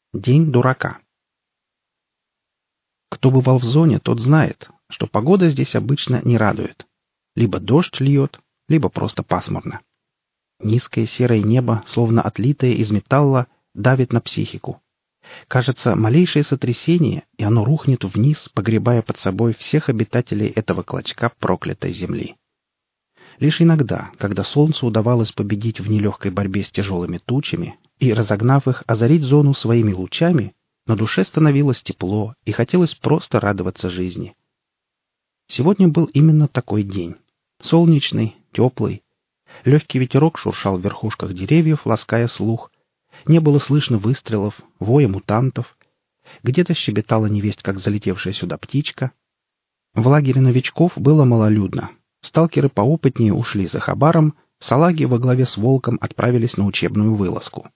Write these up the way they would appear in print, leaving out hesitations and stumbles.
День дурака. Кто бывал в зоне, тот знает, что погода здесь обычно не радует. Либо дождь льет, либо просто пасмурно. Низкое серое небо, словно отлитое из металла, давит на психику. Кажется, малейшее сотрясение, и оно рухнет вниз, погребая под собой всех обитателей этого клочка проклятой земли. Лишь иногда, когда солнцу удавалось победить в нелегкой борьбе с тяжелыми тучами и, разогнав их, озарить зону своими лучами, на душе становилось тепло и хотелось просто радоваться жизни. Сегодня был именно такой день. Солнечный, теплый. Легкий ветерок шуршал в верхушках деревьев, лаская слух. Не было слышно выстрелов, воя мутантов. Где-то щебетала невесть, как залетевшая сюда птичка. В лагере новичков было малолюдно. Сталкеры поопытнее ушли за хабаром, салаги во главе с волком отправились на учебную вылазку.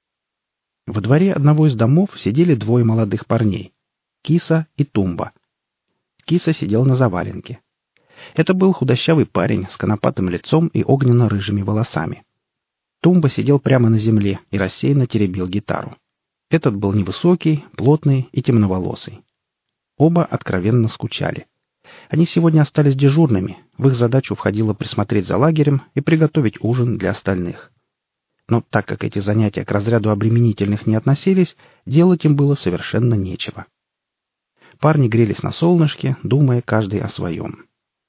Во дворе одного из домов сидели двое молодых парней — Киса и Тумба. Киса сидел на заваленке. Это был худощавый парень с конопатым лицом и огненно-рыжими волосами. Тумба сидел прямо на земле и рассеянно теребил гитару. Этот был невысокий, плотный и темноволосый. Оба откровенно скучали. Они сегодня остались дежурными, в их задачу входило присмотреть за лагерем и приготовить ужин для остальных. Но так как эти занятия к разряду обременительных не относились, делать им было совершенно нечего. Парни грелись на солнышке, думая каждый о своем.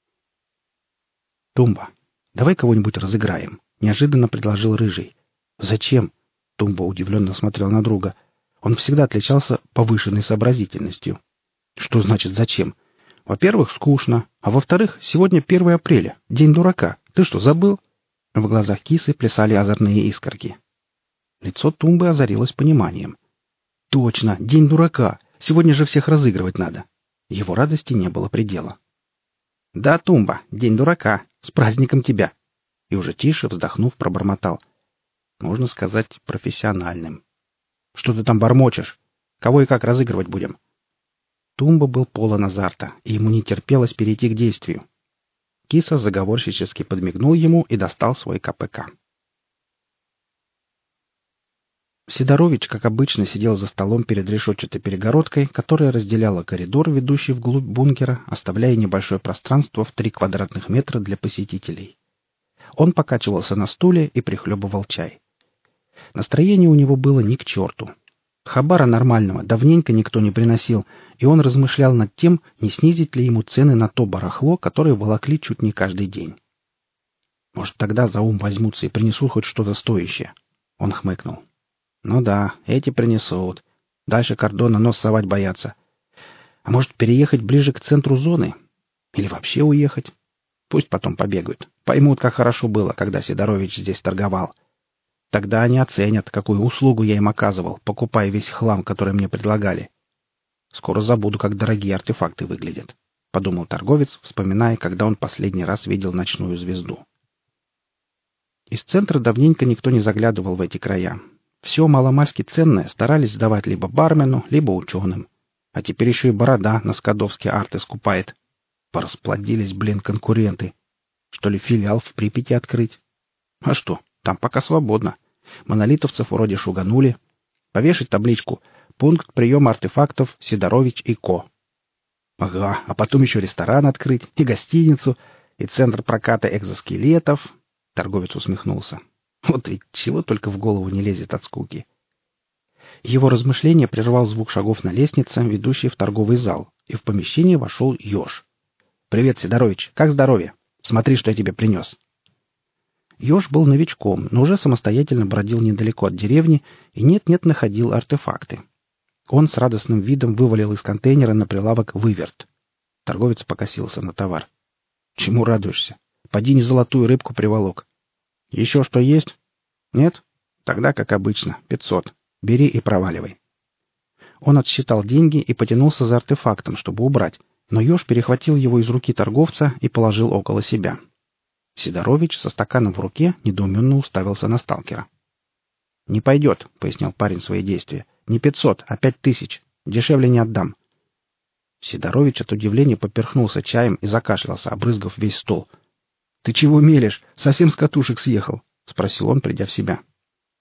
«Тумба, давай кого-нибудь разыграем», — неожиданно предложил Рыжий. «Зачем?» — Тумба удивленно смотрел на друга. Он всегда отличался повышенной сообразительностью. «Что значит «зачем»? Во-первых, скучно, а во-вторых, сегодня 1 апреля, день дурака. Ты что, забыл?» В глазах Кисы плясали озорные искорки. Лицо Тумбы озарилось пониманием. «Точно, день дурака! Сегодня же всех разыгрывать надо!» Его радости не было предела. «Да, Тумба, день дурака! С праздником тебя!» И уже тише, вздохнув, пробормотал. Можно сказать, профессиональным. «Что ты там бормочешь? Кого и как разыгрывать будем?» Тумба был полон азарта, и ему не терпелось перейти к действию. Киса заговорщически подмигнул ему и достал свой КПК. Сидорович, как обычно, сидел за столом перед решетчатой перегородкой, которая разделяла коридор, ведущий вглубь бункера, оставляя небольшое пространство в 3 квадратных метра для посетителей. Он покачивался на стуле и прихлебывал чай. Настроение у него было ни к черту. Хабара нормального давненько никто не приносил, и он размышлял над тем, не снизить ли ему цены на то барахло, которое волокли чуть не каждый день. Может, тогда за ум возьмутся и принесут хоть что-то стоящее. Он хмыкнул. Ну да, эти принесут. Дальше кордона нос совать боятся. А может, переехать ближе к центру зоны? Или вообще уехать? Пусть потом побегают. Поймут, как хорошо было, когда Сидорович здесь торговал. Тогда они оценят, какую услугу я им оказывал, покупая весь хлам, который мне предлагали. Скоро забуду, как дорогие артефакты выглядят, — подумал торговец, вспоминая, когда он последний раз видел ночную звезду. Из центра давненько никто не заглядывал в эти края. Все маломальски ценное старались сдавать либо бармену, либо ученым. А теперь еще и Борода на Скадовске арты скупает. Порасплодились, конкуренты. Что ли, филиал в Припяти открыть? А что, там пока свободно. Монолитовцев вроде шуганули. Повешать табличку «Пункт приема артефактов Сидорович и Ко». Ага, а потом еще ресторан открыть, и гостиницу, и центр проката экзоскелетов. Торговец усмехнулся. Вот ведь чего только в голову не лезет от скуки. Его размышление прервал звук шагов на лестнице, ведущей в торговый зал, и в помещение вошел Ёж. «Привет, Сидорович, как здоровье? Смотри, что я тебе принес». Ёж был новичком, но уже самостоятельно бродил недалеко от деревни и нет-нет находил артефакты. Он с радостным видом вывалил из контейнера на прилавок выверт. Торговец покосился на товар. «Чему радуешься? Поди не золотую рыбку приволок. Еще что есть? Нет? Тогда, как обычно, 500. Бери и проваливай». Он отсчитал деньги и потянулся за артефактом, чтобы убрать, но Ёж перехватил его из руки торговца и положил около себя. Сидорович со стаканом в руке недоуменно уставился на сталкера. «Не пойдет», — пояснил парень свои действия. «Не 500, а 5000. Дешевле не отдам». Сидорович от удивления поперхнулся чаем и закашлялся, обрызгав весь стол. «Ты чего мелешь? Совсем с катушек съехал?» — спросил он, придя в себя.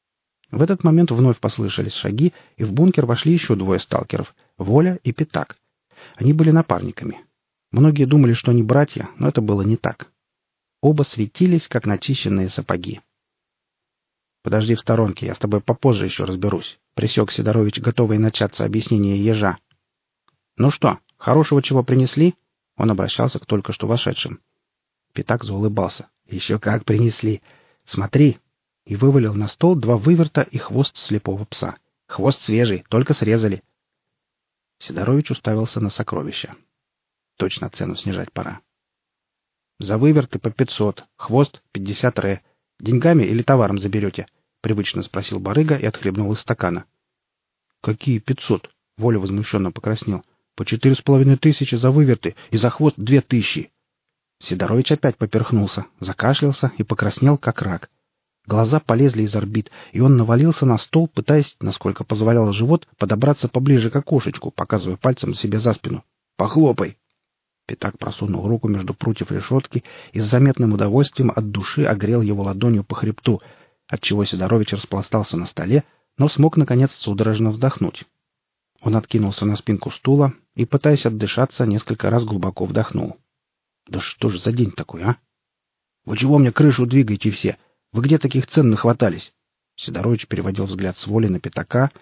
В этот момент вновь послышались шаги, и в бункер вошли еще двое сталкеров — Воля и Пятак. Они были напарниками. Многие думали, что они братья, но это было не так. Оба светились, как начищенные сапоги. «Подожди в сторонке, я с тобой попозже еще разберусь», — пресек Сидорович, готовый начаться объяснение ежа. «Ну что, хорошего чего принесли?» — он обращался к только что вошедшим. Пятак заулыбался. «Еще как принесли! Смотри!» И вывалил на стол два выверта и хвост слепого пса. «Хвост свежий, только срезали». Сидорович уставился на сокровища. Точно цену снижать пора. «За выверты по 500, хвост 50 ре. Деньгами или товаром заберете?» — привычно спросил барыга и отхлебнул из стакана. «Какие 500?» — Воля возмущенно покраснел. «По 4500 за выверты и за хвост 2000». Сидорович опять поперхнулся, закашлялся и покраснел, как рак. Глаза полезли из орбит, и он навалился на стол, пытаясь, насколько позволял живот, подобраться поближе к окошечку, показывая пальцем себе за спину. «Похлопай!» Пятак просунул руку между прутьев решетки и с заметным удовольствием от души огрел его ладонью по хребту, отчего Сидорович распластался на столе, но смог, наконец, судорожно вздохнуть. Он откинулся на спинку стула и, пытаясь отдышаться, несколько раз глубоко вдохнул. «Да что ж за день такой, а? Вы чего мне крышу двигаете все? Вы где таких цен нахватались?» Сидорович переводил взгляд с Воли на Пятака.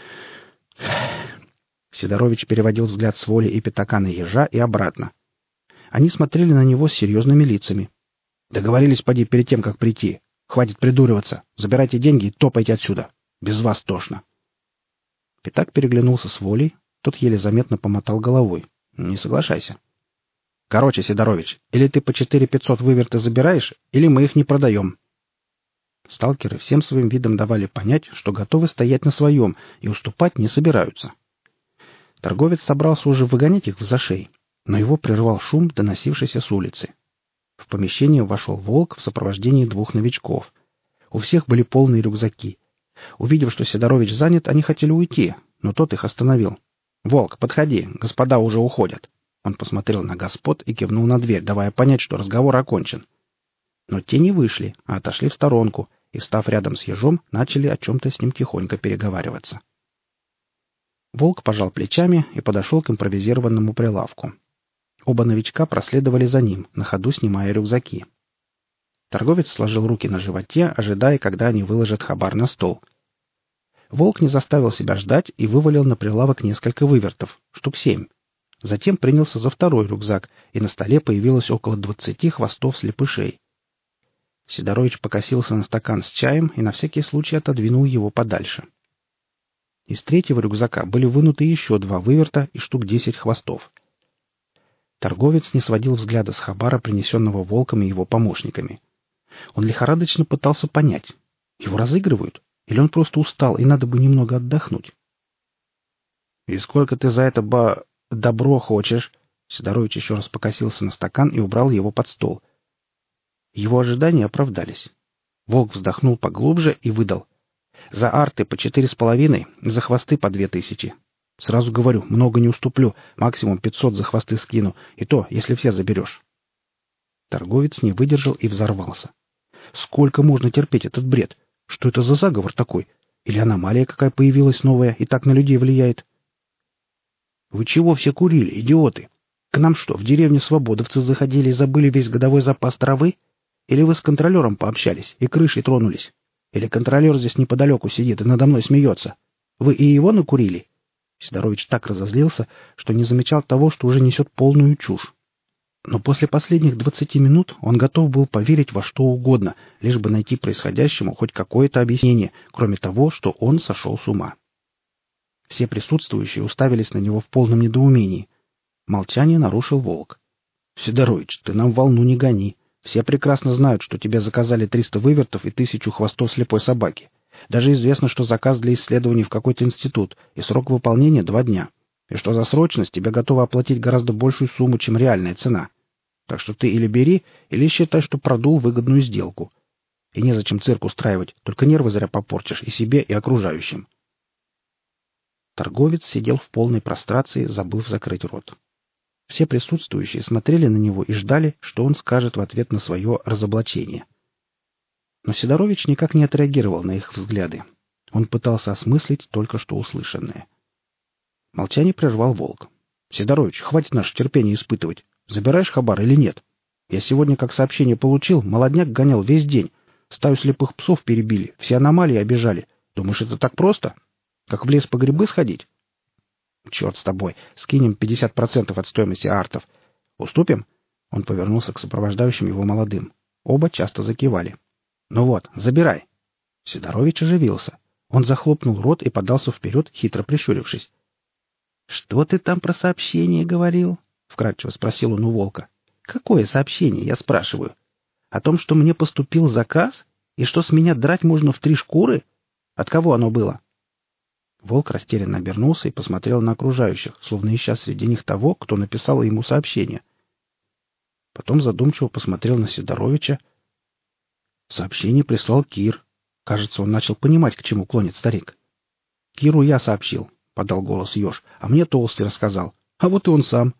Сидорович переводил взгляд с Воли и Пятака на ежа и обратно. Они смотрели на него с серьезными лицами. «Договорились, поди, перед тем, как прийти. Хватит придуриваться. Забирайте деньги и топайте отсюда. Без вас тошно». Пятак переглянулся с Волей. Тот еле заметно помотал головой. «Не соглашайся». «Короче, Сидорович, или ты по 4500 выверты забираешь, или мы их не продаем». Сталкеры всем своим видом давали понять, что готовы стоять на своем и уступать не собираются. Торговец собрался уже выгонять их в зашей, но его прервал шум, доносившийся с улицы. В помещение вошел Волк в сопровождении двух новичков. У всех были полные рюкзаки. Увидев, что Сидорович занят, они хотели уйти, но тот их остановил. «Волк, подходи, господа уже уходят». Он посмотрел на господ и кивнул на дверь, давая понять, что разговор окончен. Но те не вышли, а отошли в сторонку и, встав рядом с ежом, начали о чем-то с ним тихонько переговариваться. Волк пожал плечами и подошел к импровизированному прилавку. Оба новичка проследовали за ним, на ходу снимая рюкзаки. Торговец сложил руки на животе, ожидая, когда они выложат хабар на стол. Волк не заставил себя ждать и вывалил на прилавок несколько вывертов, штук 7. Затем принялся за второй рюкзак, и на столе появилось около 20 хвостов слепышей. Сидорович покосился на стакан с чаем и на всякий случай отодвинул его подальше. Из третьего рюкзака были вынуты еще 2 выверта и штук 10 хвостов. Торговец не сводил взгляда с хабара, принесенного Волком и его помощниками. Он лихорадочно пытался понять, его разыгрывают, или он просто устал и надо бы немного отдохнуть. «И сколько ты за это добро хочешь?» Сидорович еще раз покосился на стакан и убрал его под стол. Его ожидания оправдались. Волк вздохнул поглубже и выдал. «За арты по 4,5, за хвосты по 2000. Сразу говорю, много не уступлю, максимум 500 за хвосты скину, и то, если все заберешь». Торговец не выдержал и взорвался. «Сколько можно терпеть этот бред? Что это за заговор такой? Или аномалия какая появилась новая и так на людей влияет?» «Вы чего все курили, идиоты? К нам что, в деревню свободовцы заходили и забыли весь годовой запас травы? Или вы с контролером пообщались и крышей тронулись? Или контролер здесь неподалеку сидит и надо мной смеется? Вы и его накурили?» Сидорович так разозлился, что не замечал того, что уже несет полную чушь. Но после последних 20 минут он готов был поверить во что угодно, лишь бы найти происходящему хоть какое-то объяснение, кроме того, что он сошел с ума. Все присутствующие уставились на него в полном недоумении. Молчание нарушил Волк. «Сидорович, ты нам волну не гони. Все прекрасно знают, что тебе заказали 300 вывертов и 1000 хвостов слепой собаки. Даже известно, что заказ для исследований в какой-то институт, и срок выполнения 2 дня. И что за срочность тебе готовы оплатить гораздо большую сумму, чем реальная цена. Так что ты или бери, или считай, что продул выгодную сделку. И незачем цирк устраивать, только нервы зря попортишь и себе, и окружающим». Торговец сидел в полной прострации, забыв закрыть рот. Все присутствующие смотрели на него и ждали, что он скажет в ответ на свое разоблачение. Но Сидорович никак не отреагировал на их взгляды. Он пытался осмыслить только что услышанное. Молчание прервал Волк. «Сидорович, хватит наше терпение испытывать. Забираешь хабар или нет? Я сегодня, как сообщение получил, молодняк гонял весь день. Стаю слепых псов перебили, все аномалии обижали. Думаешь, это так просто? Как в лес по грибы сходить?» «Черт с тобой. Скинем 50% от стоимости артов. Уступим?» Он повернулся к сопровождающим его молодым. Оба часто закивали. «Ну вот, забирай». Сидорович оживился. Он захлопнул рот и подался вперед, хитро прищурившись. «Что ты там про сообщение говорил?» — вкратчиво спросил он у Волка. «Какое сообщение, я спрашиваю? О том, что мне поступил заказ? И что с меня драть можно в 3 шкуры? От кого оно было?» Волк растерянно обернулся и посмотрел на окружающих, словно ища среди них того, кто написал ему сообщение. Потом задумчиво посмотрел на Сидоровича. Сообщение прислал Кир. Кажется, он начал понимать, к чему клонит старик. «Киру я сообщил», — подал голос Ёж, — «а мне Толстый рассказал. А вот и он сам».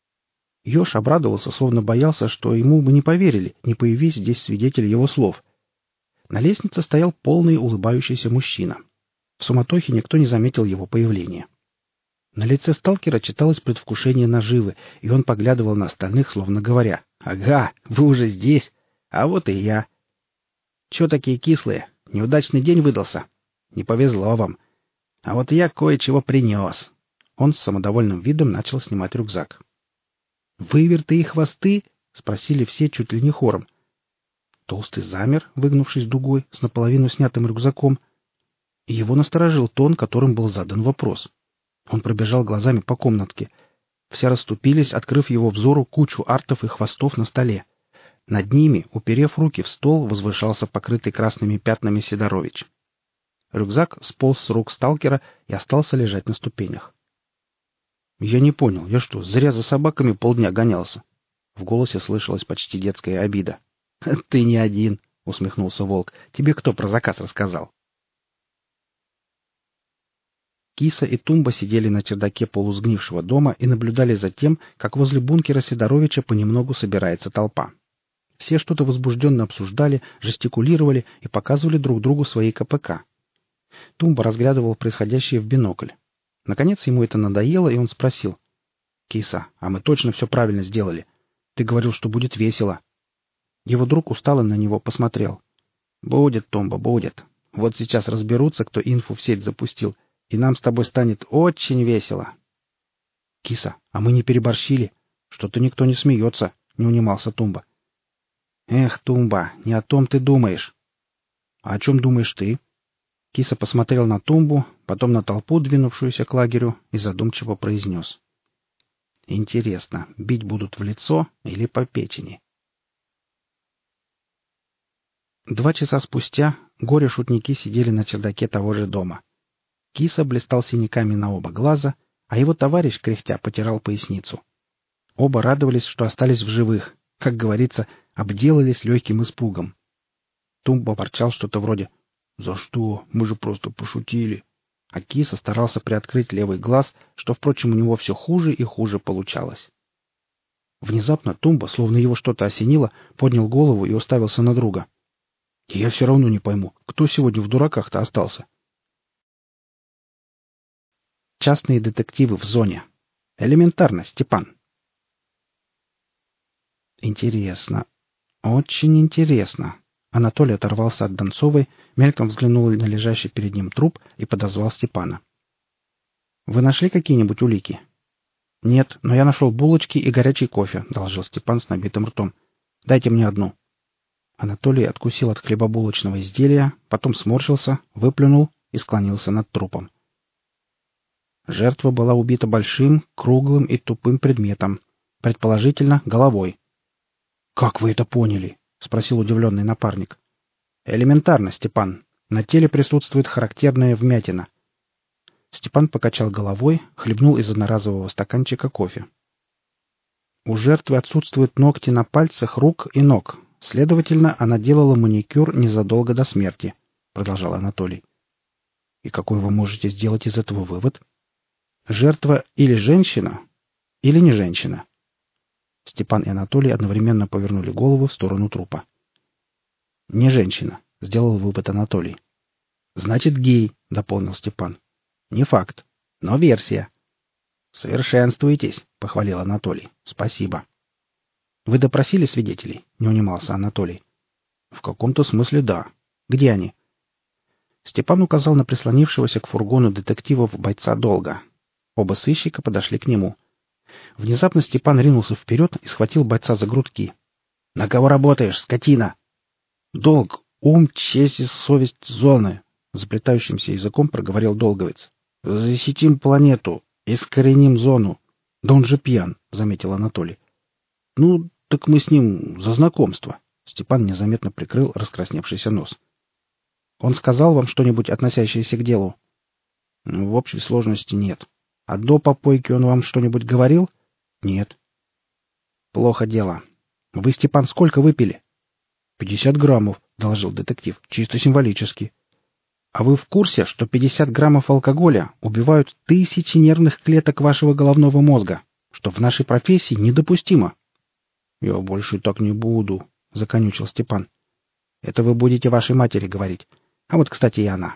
Ёж обрадовался, словно боялся, что ему бы не поверили, не появись здесь свидетель его слов. На лестнице стоял полный улыбающийся мужчина. В суматохе никто не заметил его появления. На лице сталкера читалось предвкушение наживы, и он поглядывал на остальных, словно говоря: «Ага, вы уже здесь, а вот и я. Чё такие кислые? Неудачный день выдался? Не повезло вам. А вот я кое-чего принес». Он с самодовольным видом начал снимать рюкзак. «Выверты и хвосты?» — спросили все чуть ли не хором. Толстый замер, выгнувшись дугой, с наполовину снятым рюкзаком. И его насторожил тон, которым был задан вопрос. Он пробежал глазами по комнатке. Все расступились, открыв его взору кучу артов и хвостов на столе. Над ними, уперев руки в стол, возвышался покрытый красными пятнами Сидорович. Рюкзак сполз с рук сталкера и остался лежать на ступенях. «Я не понял, я что, зря за собаками полдня гонялся?» В голосе слышалась почти детская обида. «Ты не один», — усмехнулся Волк. «Тебе кто про заказ рассказал?» Киса и Тумба сидели на чердаке полусгнившего дома и наблюдали за тем, как возле бункера Сидоровича понемногу собирается толпа. Все что-то возбужденно обсуждали, жестикулировали и показывали друг другу свои КПК. Тумба разглядывал происходящее в бинокль. Наконец ему это надоело, и он спросил: «Киса, а мы точно все правильно сделали? Ты говорил, что будет весело». Его друг устало на него посмотрел. «Будет, Тумба, будет. Вот сейчас разберутся, кто инфу в сеть запустил, и нам с тобой станет очень весело». «Киса, а мы не переборщили? Что-то никто не смеется», — не унимался Тумба. «Эх, Тумба, не о том ты думаешь». «А о чем думаешь ты?» Киса посмотрел на Тумбу, потом на толпу, двинувшуюся к лагерю, и задумчиво произнес: «Интересно, бить будут в лицо или по печени?» 2 часа спустя горе-шутники сидели на чердаке того же дома. Киса блистал синяками на оба глаза, а его товарищ, кряхтя, потирал поясницу. Оба радовались, что остались в живых, как говорится, обделались легким испугом. Тумба ворчал что-то вроде «За что? Мы же просто пошутили». А Киса старался приоткрыть левый глаз, что, впрочем, у него все хуже и хуже получалось. Внезапно Тумба, словно его что-то осенило, поднял голову и уставился на друга. «Я все равно не пойму, кто сегодня в дураках-то остался?» Частные детективы в зоне. Элементарно, Степан. Интересно. Очень интересно. Анатолий оторвался от Донцовой, мельком взглянул на лежащий перед ним труп и подозвал Степана. «Вы нашли какие-нибудь улики?» «Нет, но я нашел булочки и горячий кофе», — доложил Степан с набитым ртом. «Дайте мне одну». Анатолий откусил от хлебобулочного изделия, потом сморщился, выплюнул и склонился над трупом. Жертва была убита большим, круглым и тупым предметом, предположительно, головой. «Как вы это поняли?» — спросил удивленный напарник. «Элементарно, Степан. На теле присутствует характерная вмятина». Степан покачал головой, хлебнул из одноразового стаканчика кофе. «У жертвы отсутствуют ногти на пальцах рук и ног. Следовательно, она делала маникюр незадолго до смерти», — продолжал Анатолий. «И какой вы можете сделать из этого вывод?» «Жертва или женщина, или не женщина». Степан и Анатолий одновременно повернули голову в сторону трупа. «Не женщина», — сделал вывод Анатолий. Значит, гей, дополнил Степан. Не факт, но версия. Совершенствуетесь, похвалил Анатолий. Спасибо. Вы допросили свидетелей? Не унимался Анатолий. В каком-то смысле да. Где они? Степан указал на прислонившегося к фургону детективов бойца Долга. Оба сыщика подошли к нему. Внезапно Степан ринулся вперед и схватил бойца за грудки. — На кого работаешь, скотина? — Долг, ум, честь и совесть зоны, — заплетающимся языком проговорил долговец. — Защитим планету, искореним зону. — Да он же пьян, — заметил Анатолий. — Ну, так мы с ним за знакомство. Степан незаметно прикрыл раскрасневшийся нос. — Он сказал вам что-нибудь, относящееся к делу? — В общей сложности нет. — А до попойки он вам что-нибудь говорил? — Нет. — Плохо дело. Вы, Степан, сколько выпили? — 50 граммов, — доложил детектив, — чисто символически. — А вы в курсе, что 50 граммов алкоголя убивают тысячи нервных клеток вашего головного мозга, что в нашей профессии недопустимо? — Я больше так не буду, — законючил Степан. — Это вы будете вашей матери говорить. А вот, кстати, и она.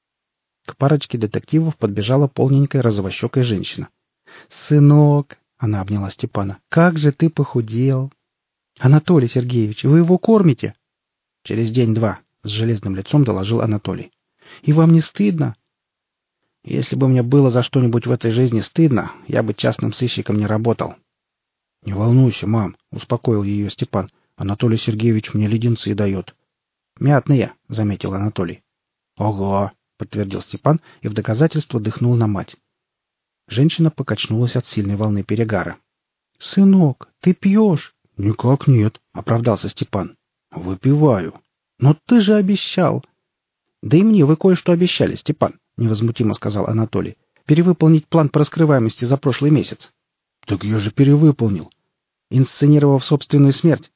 К парочке детективов подбежала полненькая розовощекая женщина. — Сынок, — она обняла Степана, — как же ты похудел! — Анатолий Сергеевич, вы его кормите? — Через день-два, — с железным лицом доложил Анатолий. — И вам не стыдно? — Если бы мне было за что-нибудь в этой жизни стыдно, я бы частным сыщиком не работал. — Не волнуйся, мам, — успокоил ее Степан. — Анатолий Сергеевич мне леденцы дает. — Мятные, — заметил Анатолий. — Ого! — подтвердил Степан и в доказательство дыхнул на мать. Женщина покачнулась от сильной волны перегара. — Сынок, ты пьешь? — Никак нет, — оправдался Степан. — Выпиваю. — Но ты же обещал. — Да и мне вы кое-что обещали, Степан, — невозмутимо сказал Анатолий. — Перевыполнить план по раскрываемости за прошлый месяц. — Так я же перевыполнил. — Инсценировав собственную смерть.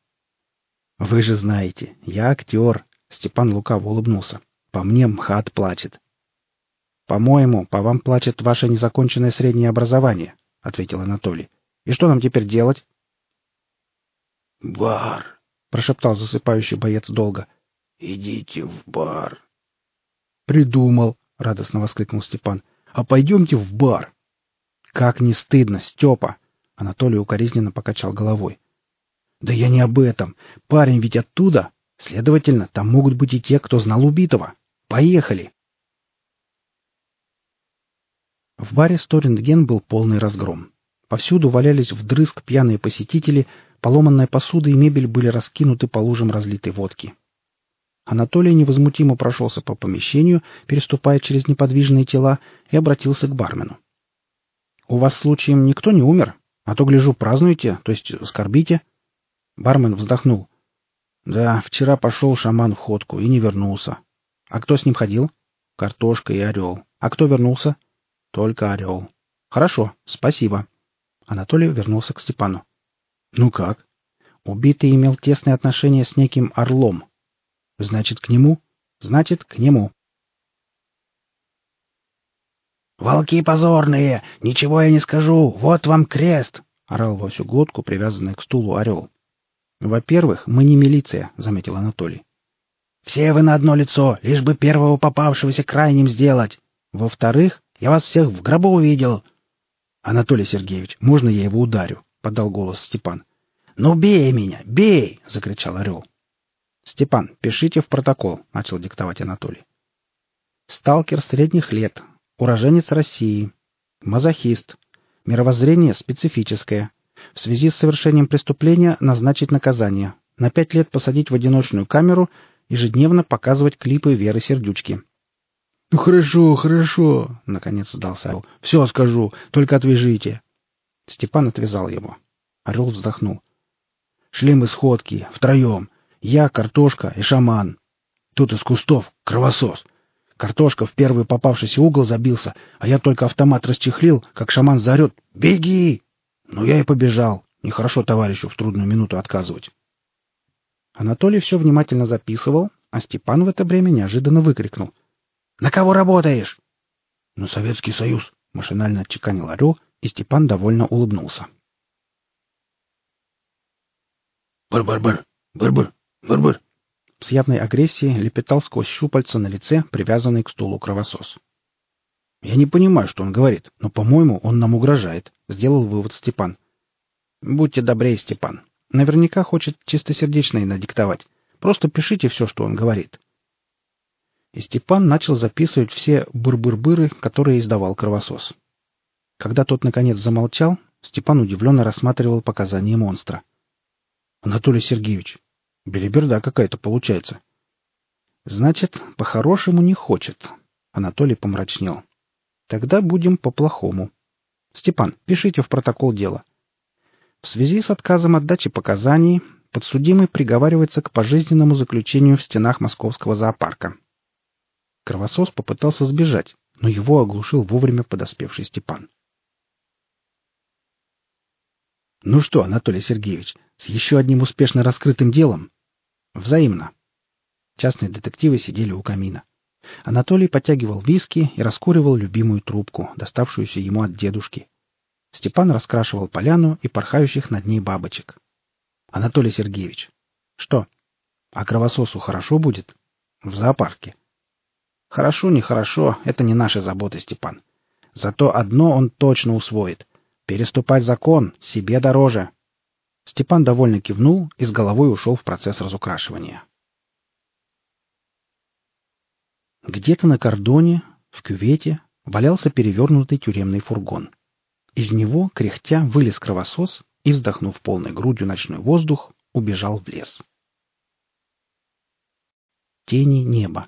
— Вы же знаете, я актер. Степан лукаво улыбнулся. — По мне МХАТ плачет. — По-моему, по вам плачет ваше незаконченное среднее образование, — ответил Анатолий. — И что нам теперь делать? «Бар!» — прошептал засыпающий боец долго. «Идите в бар!» «Придумал!» — радостно воскликнул Степан. «А пойдемте в бар!» «Как не стыдно, Степа!» — Анатолий укоризненно покачал головой. «Да я не об этом. Парень ведь оттуда. Следовательно, там могут быть и те, кто знал убитого. Поехали!» В баре «Сторинтген» был полный разгром. Повсюду валялись вдрызг пьяные посетители, поломанная посуда и мебель были раскинуты по лужам разлитой водки. Анатолий невозмутимо прошелся по помещению, переступая через неподвижные тела, и обратился к бармену. — У вас случаем никто не умер? А то, гляжу, празднуете, то есть скорбите? Бармен вздохнул. — Да, вчера пошел шаман в ходку и не вернулся. — А кто с ним ходил? — Картошка и орел. — А кто вернулся? — Только орел. — Хорошо, спасибо. Анатолий вернулся к Степану. — Ну как? — Убитый имел тесные отношения с неким Орлом. — Значит, к нему? — Значит, к нему. «Волки позорные! Ничего я не скажу! Вот вам крест!» — орал во всю глотку, привязанный к стулу орел. «Во-первых, мы не милиция», — заметил Анатолий. «Все вы на одно лицо, лишь бы первого попавшегося крайним сделать. Во-вторых, я вас всех в гробу увидел». «Анатолий Сергеевич, можно я его ударю?» — подал голос Степан. «Ну бей меня, бей!» — закричал орел. «Степан, пишите в протокол», — начал диктовать Анатолий. «Сталкер средних лет, уроженец России, мазохист, мировоззрение специфическое. В связи с совершением преступления назначить наказание. На 5 лет посадить в одиночную камеру, ежедневно показывать клипы Веры Сердючки». «Ну хорошо, хорошо», — наконец сдался орел. «Все скажу, только отвяжите». Степан отвязал его. Орел вздохнул. «Шли мы с ходки, втроем. Я, Картошка и шаман. Тут из кустов кровосос. Картошка в первый попавшийся угол забился, а я только автомат расчехлил, как шаман заорет «Беги!». Ну, я и побежал. Нехорошо товарищу в трудную минуту отказывать. Анатолий все внимательно записывал, а Степан в это время неожиданно выкрикнул. «На кого работаешь?» «На Советский Союз», — машинально отчеканил орел, и Степан довольно улыбнулся. «Бар-бар-бар! Бар-бар! Бар-бар!» С явной агрессией лепетал сквозь щупальца на лице, привязанный к стулу кровосос. «Я не понимаю, что он говорит, но, по-моему, он нам угрожает», — сделал вывод Степан. «Будьте добрее, Степан. Наверняка хочет чистосердечно и надиктовать. Просто пишите все, что он говорит». И Степан начал записывать все быр-быр-быры, которые издавал кровосос. Когда тот, наконец, замолчал, Степан удивленно рассматривал показания монстра. «Анатолий Сергеевич, белиберда какая-то получается». «Значит, по-хорошему не хочет». Анатолий помрачнел. «Тогда будем по-плохому. Степан, пишите в протокол дела. В связи с отказом от дачи показаний подсудимый приговаривается к пожизненному заключению в стенах Московского зоопарка». Кровосос попытался сбежать, но его оглушил вовремя подоспевший Степан. «Ну что, Анатолий Сергеевич, с еще одним успешно раскрытым делом?» «Взаимно». Частные детективы сидели у камина. Анатолий потягивал виски и раскуривал любимую трубку, доставшуюся ему от дедушки. Степан раскрашивал поляну и порхающих над ней бабочек. «Анатолий Сергеевич». «Что? А кровососу хорошо будет?» «В зоопарке». «Хорошо, нехорошо — это не наши заботы, Степан. Зато одно он точно усвоит. Переступать закон себе дороже». Степан довольно кивнул и с головой ушел в процесс разукрашивания. Где-то на кордоне, в кювете, валялся перевернутый тюремный фургон. Из него, кряхтя, вылез кровосос и, вздохнув полной грудью ночной воздух, убежал в лес. Тени неба.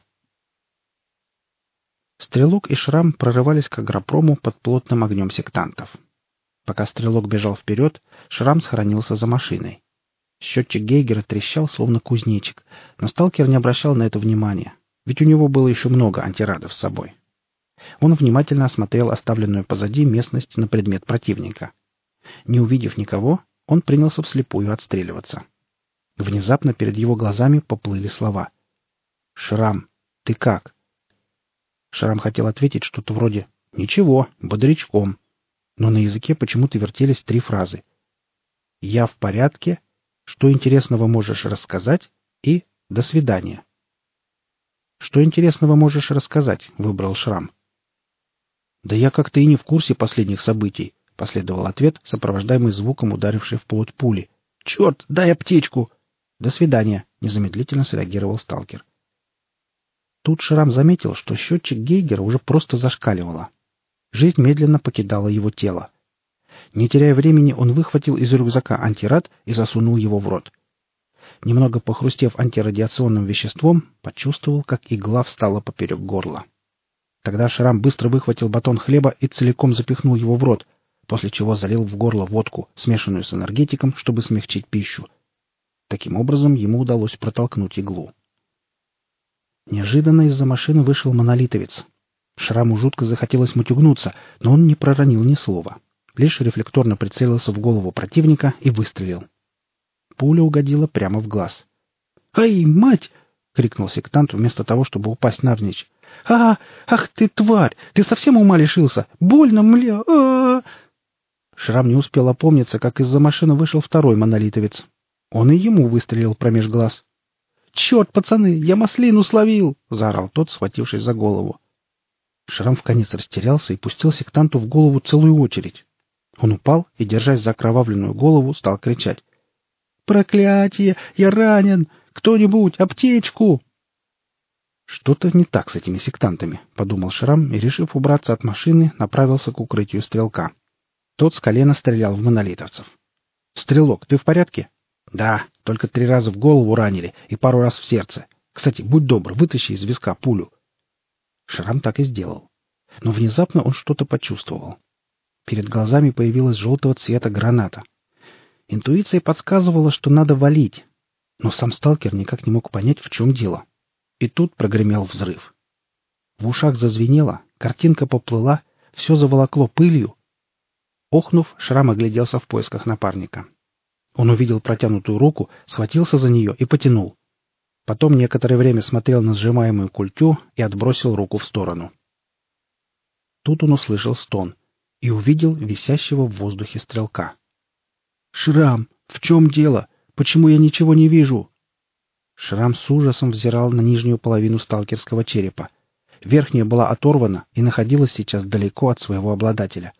Стрелок и Шрам прорывались к агропрому под плотным огнем сектантов. Пока Стрелок бежал вперед, Шрам схоронился за машиной. Счетчик Гейгера трещал, словно кузнечик, но сталкер не обращал на это внимания, ведь у него было еще много антирадов с собой. Он внимательно осмотрел оставленную позади местность на предмет противника. Не увидев никого, он принялся вслепую отстреливаться. Внезапно перед его глазами поплыли слова. «Шрам, ты как?» Шрам хотел ответить что-то вроде «Ничего, бодрячком», но на языке почему-то вертелись три фразы. «Я в порядке», «Что интересного можешь рассказать?» и «До свидания». «Что интересного можешь рассказать?» — выбрал Шрам. «Да я как-то и не в курсе последних событий», — последовал ответ, сопровождаемый звуком ударившей в плоть пули. «Черт, дай аптечку!» «До свидания», — незамедлительно среагировал сталкер. Тут Шрам заметил, что счетчик Гейгера уже просто зашкаливало. Жизнь медленно покидала его тело. Не теряя времени, он выхватил из рюкзака антирад и засунул его в рот. Немного похрустев антирадиационным веществом, почувствовал, как игла встала поперек горла. Тогда Шрам быстро выхватил батон хлеба и целиком запихнул его в рот, после чего залил в горло водку, смешанную с энергетиком, чтобы смягчить пищу. Таким образом, ему удалось протолкнуть иглу. Неожиданно из-за машины вышел монолитовец. Шраму жутко захотелось мутюгнуться, но он не проронил ни слова. Лишь рефлекторно прицелился в голову противника и выстрелил. Пуля угодила прямо в глаз. «Ай, мать!» — крикнул сектант вместо того, чтобы упасть навзничь. Ах ты, тварь! Ты совсем ума лишился? Больно, мля! А-а-а!» Шрам не успел опомниться, как из-за машины вышел второй монолитовец. Он и ему выстрелил промеж глаз. «Черт, пацаны, я маслину словил!» — заорал тот, схватившись за голову. Шрам вконец растерялся и пустил сектанту в голову целую очередь. Он упал и, держась за окровавленную голову, стал кричать. «Проклятие! Я ранен! Кто-нибудь, аптечку!» «Что-то не так с этими сектантами», — подумал Шрам и, решив убраться от машины, направился к укрытию стрелка. Тот с колена стрелял в монолитовцев. «Стрелок, ты в порядке?» «Да, только 3 раза в голову ранили и пару раз в сердце. Кстати, будь добр, вытащи из виска пулю». Шрам так и сделал. Но внезапно он что-то почувствовал. Перед глазами появилась желтого цвета граната. Интуиция подсказывала, что надо валить, но сам сталкер никак не мог понять, в чем дело. И тут прогремел взрыв. В ушах зазвенело, картинка поплыла, все заволокло пылью. Охнув, Шрам огляделся в поисках напарника. Он увидел протянутую руку, схватился за нее и потянул. Потом некоторое время смотрел на сжимаемую культю и отбросил руку в сторону. Тут он услышал стон и увидел висящего в воздухе стрелка. «Шрам, в чем дело? Почему я ничего не вижу?» Шрам с ужасом взирал на нижнюю половину сталкерского черепа. Верхняя была оторвана и находилась сейчас далеко от своего обладателя.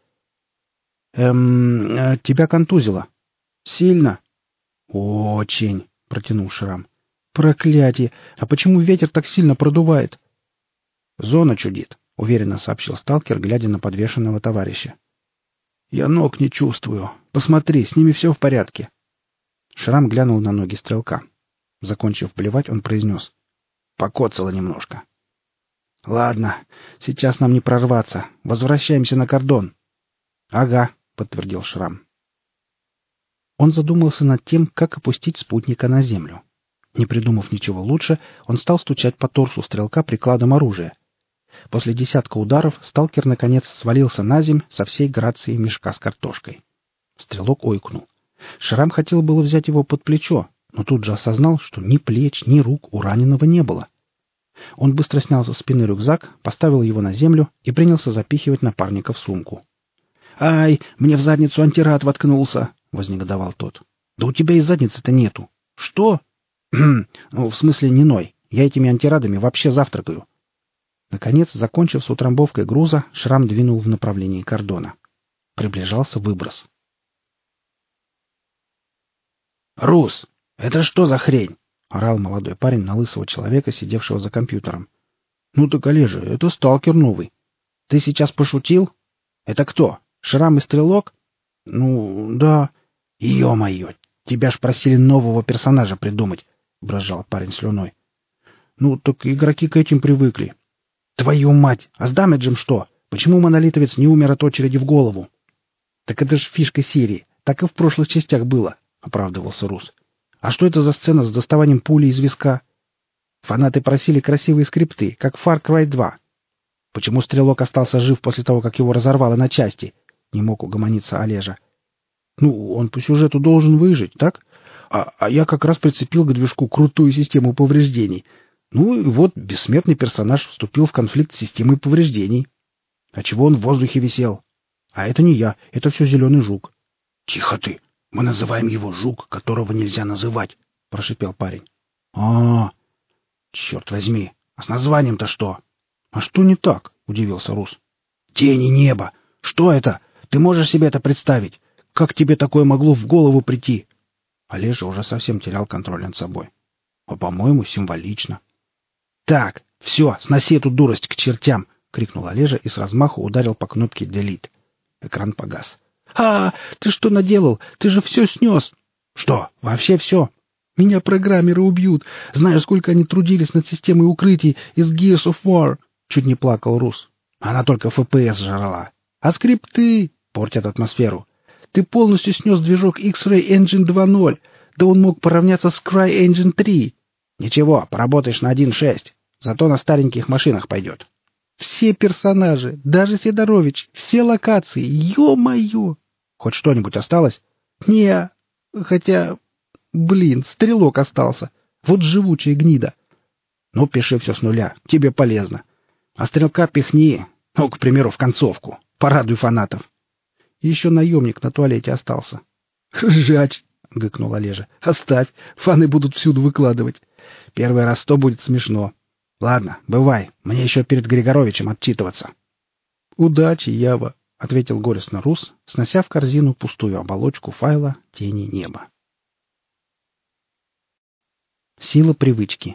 Тебя контузило. Сильно?» «Очень», — протянул Шрам. «Проклятие! А почему ветер так сильно продувает?» «Зона чудит», — уверенно сообщил сталкер, глядя на подвешенного товарища. «Я ног не чувствую. Посмотри, с ними все в порядке». Шрам глянул на ноги стрелка. Закончив блевать, он произнес. «Покоцало немножко». «Ладно, сейчас нам не прорваться. Возвращаемся на кордон». «Ага», — подтвердил Шрам. Он задумался над тем, как опустить спутника на землю. Не придумав ничего лучше, он стал стучать по торсу стрелка прикладом оружия. После десятка ударов сталкер, наконец, свалился на земь со всей грацией мешка с картошкой. Стрелок ойкнул. Шрам хотел было взять его под плечо, но тут же осознал, что ни плеч, ни рук у раненого не было. Он быстро снял со спины рюкзак, поставил его на землю и принялся запихивать напарника в сумку. «Ай, мне в задницу антирад воткнулся!» — вознегодовал тот. «Да у тебя и задницы-то нету!» «Что?» «Ну, в смысле, не ной. Я этими антирадами вообще завтракаю». Наконец, закончив с утрамбовкой груза, Шрам двинул в направлении кордона. Приближался выброс. «Рус, это что за хрень?» — орал молодой парень на лысого человека, сидевшего за компьютером. «Ну так, Олежа, это сталкер новый. Ты сейчас пошутил? Это кто? Шрам и Стрелок?» «Ну, да». «Е-мое, тебя ж просили нового персонажа придумать», — брызжал парень слюной. «Ну, так игроки к этим привыкли». «Твою мать! А с дамеджем что? Почему монолитовец не умер от очереди в голову?» «Так это ж фишка серии. Так и в прошлых частях было», — оправдывался Рус. «А что это за сцена с доставанием пули из виска?» «Фанаты просили красивые скрипты, как в Far Cry 2. Почему Стрелок остался жив после того, как его разорвало на части?» — не мог угомониться Олежа. «Ну, он по сюжету должен выжить, так? А я как раз прицепил к движку крутую систему повреждений. Ну и вот бессмертный персонаж вступил в конфликт с системой повреждений. А чего он в воздухе висел? А это не я, это все зеленый жук». «Тихо ты! Мы называем его жук, которого нельзя называть», — прошипел парень. Черт возьми! А с названием-то что?» «А что не так?» — удивился Рус. «Тени неба! Что это? Ты можешь себе это представить? Как тебе такое могло в голову прийти?» Олежа уже совсем терял контроль над собой. «А, по-моему, символично». «Так, все, сноси эту дурость к чертям!» — крикнул Олежа и с размаху ударил по кнопке «Delete». Экран погас. Ты что наделал? Ты же все снес!» «Что? Вообще все?» «Меня программеры убьют! Знаю, сколько они трудились над системой укрытий из Gears of War!» — чуть не плакал Рус. «Она только FPS жрала. А скрипты портят атмосферу. Ты полностью снес движок X-Ray Engine 2.0. Да он мог поравняться с CryEngine 3. Ничего, поработаешь на 1.6. Зато на стареньких машинах пойдет». «Все персонажи, даже Сидорович, все локации, ё-моё!» «Хоть что-нибудь осталось?» «Не, хотя... Блин, Стрелок остался. Вот живучая гнида». «Ну, пиши все с нуля, тебе полезно. А Стрелка пихни, ну, к примеру, в концовку. Порадуй фанатов». «Еще наемник на туалете остался». «Ржач!» — гыкнул Олежа. «Оставь, фаны будут всюду выкладывать. Первый раз 100 будет смешно. Ладно, бывай, мне еще перед Григоровичем отчитываться». «Удачи, Ява!» — ответил горестно Рус, снося в корзину пустую оболочку файла «Тени неба». Сила привычки.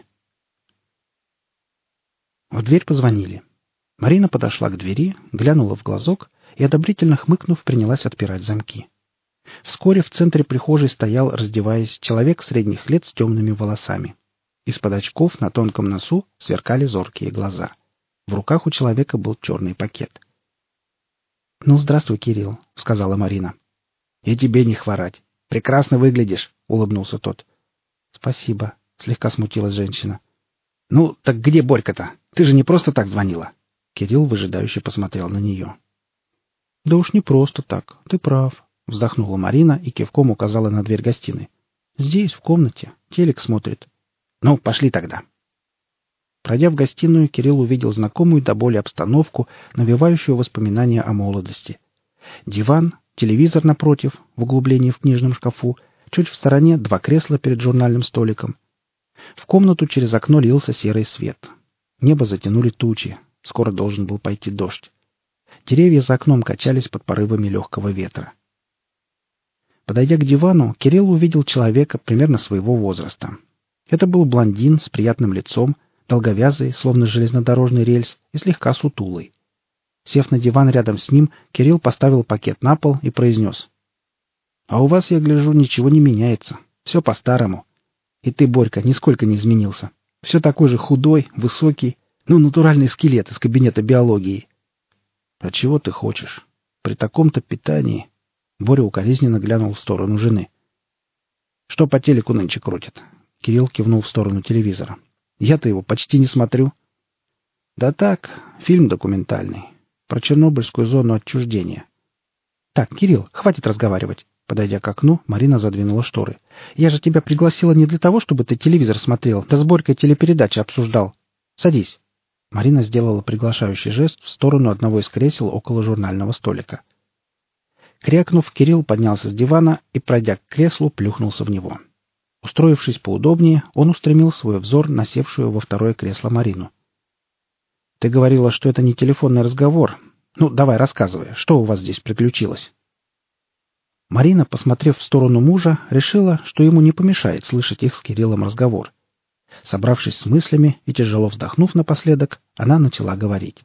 В дверь позвонили. Марина подошла к двери, глянула в глазок и, одобрительно хмыкнув, принялась отпирать замки. Вскоре в центре прихожей стоял, раздеваясь, человек средних лет с темными волосами. Из-под очков на тонком носу сверкали зоркие глаза. В руках у человека был черный пакет. «Ну, здравствуй, Кирилл», — сказала Марина. «И тебе не хворать. Прекрасно выглядишь», — улыбнулся тот. «Спасибо», — слегка смутилась женщина. «Ну, так где Борька-то? Ты же не просто так звонила». Кирилл выжидающе посмотрел на нее. «Да уж не просто так. Ты прав», — вздохнула Марина и кивком указала на дверь гостиной. «Здесь, в комнате. Телек смотрит». «Ну, пошли тогда». Пройдя в гостиную, Кирилл увидел знакомую до боли обстановку, навевающую воспоминания о молодости. Диван, телевизор напротив, в углублении в книжном шкафу, чуть в стороне 2 кресла перед журнальным столиком. В комнату через окно лился серый свет. Небо затянули тучи. Скоро должен был пойти дождь. Деревья за окном качались под порывами легкого ветра. Подойдя к дивану, Кирилл увидел человека примерно своего возраста. Это был блондин с приятным лицом, долговязый, словно железнодорожный рельс, и слегка сутулый. Сев на диван рядом с ним, Кирилл поставил пакет на пол и произнес: «А у вас, я гляжу, ничего не меняется. Все по-старому. И ты, Борька, нисколько не изменился. Все такой же худой, высокий, натуральный скелет из кабинета биологии». «А чего ты хочешь? При таком-то питании...» Боря укоризненно глянул в сторону жены. «Что по телеку нынче крутят?» Кирилл кивнул в сторону телевизора. «Я-то его почти не смотрю». «Да так, фильм документальный. Про Чернобыльскую зону отчуждения». «Так, Кирилл, хватит разговаривать». Подойдя к окну, Марина задвинула шторы. «Я же тебя пригласила не для того, чтобы ты телевизор смотрел, да с Борькой телепередачи обсуждал. Садись». Марина сделала приглашающий жест в сторону одного из кресел около журнального столика. Крякнув, Кирилл поднялся с дивана и, пройдя к креслу, плюхнулся в него. Устроившись поудобнее, он устремил свой взор на севшую во второе кресло Марину. «Ты говорила, что это не телефонный разговор. Давай, рассказывай, что у вас здесь приключилось?» Марина, посмотрев в сторону мужа, решила, что ему не помешает слышать их с Кириллом разговор. Собравшись с мыслями и тяжело вздохнув напоследок, она начала говорить.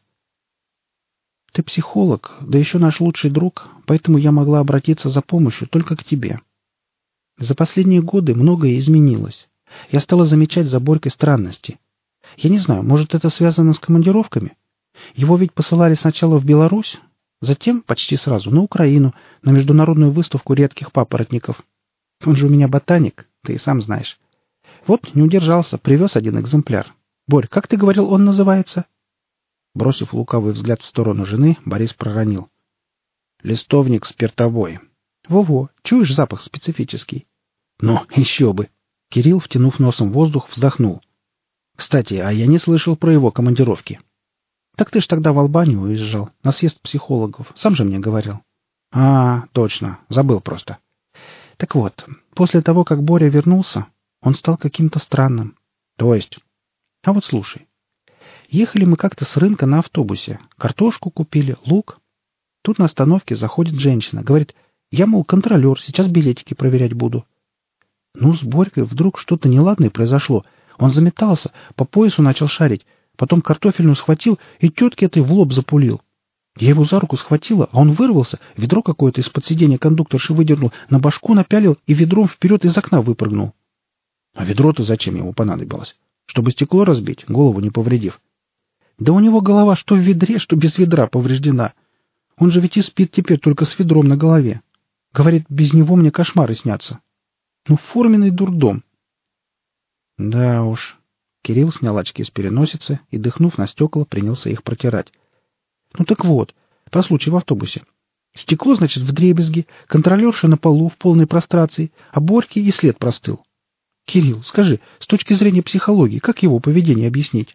«Ты психолог, да еще наш лучший друг, поэтому я могла обратиться за помощью только к тебе. За последние годы многое изменилось. Я стала замечать за Борькой странности. Я не знаю, может, это связано с командировками? Его ведь посылали сначала в Беларусь, затем, почти сразу, на Украину, на международную выставку редких папоротников. Он же у меня ботаник, ты и сам знаешь. Вот, не удержался, привез один экземпляр. Борь, как ты говорил, он называется?» Бросив лукавый взгляд в сторону жены, Борис проронил: «Листовник спиртовой». «Во-во, чуешь запах специфический?» «Ну, еще бы!» Кирилл, втянув носом воздух, вздохнул. «Кстати, а я не слышал про его командировки». «Так ты ж тогда в Албанию уезжал, на съезд психологов, сам же мне говорил». «А, точно, забыл просто». «Так вот, после того, как Боря вернулся, он стал каким-то странным». «То есть?» «А вот слушай. Ехали мы как-то с рынка на автобусе, картошку купили, лук. Тут на остановке заходит женщина, говорит: я, мол, контролер, сейчас билетики проверять буду». С Борькой вдруг что-то неладное произошло. Он заметался, по поясу начал шарить, потом картофельную схватил и тетке этой в лоб запулил. Я его за руку схватила, а он вырвался, ведро какое-то из-под сиденья кондукторши выдернул, на башку напялил и ведром вперед из окна выпрыгнул. А ведро-то зачем ему понадобилось? Чтобы стекло разбить, голову не повредив. Да у него голова что в ведре, что без ведра повреждена. Он же ведь и спит теперь только с ведром на голове. Говорит, без него мне кошмары снятся. Форменный дурдом. Да уж. Кирилл снял очки с переносицы и, дыхнув на стекла, принялся их протирать. Так вот, про случай в автобусе. Стекло, значит, вдребезги, контролерша на полу в полной прострации, а Борьке и след простыл. Кирилл, скажи, с точки зрения психологии, как его поведение объяснить?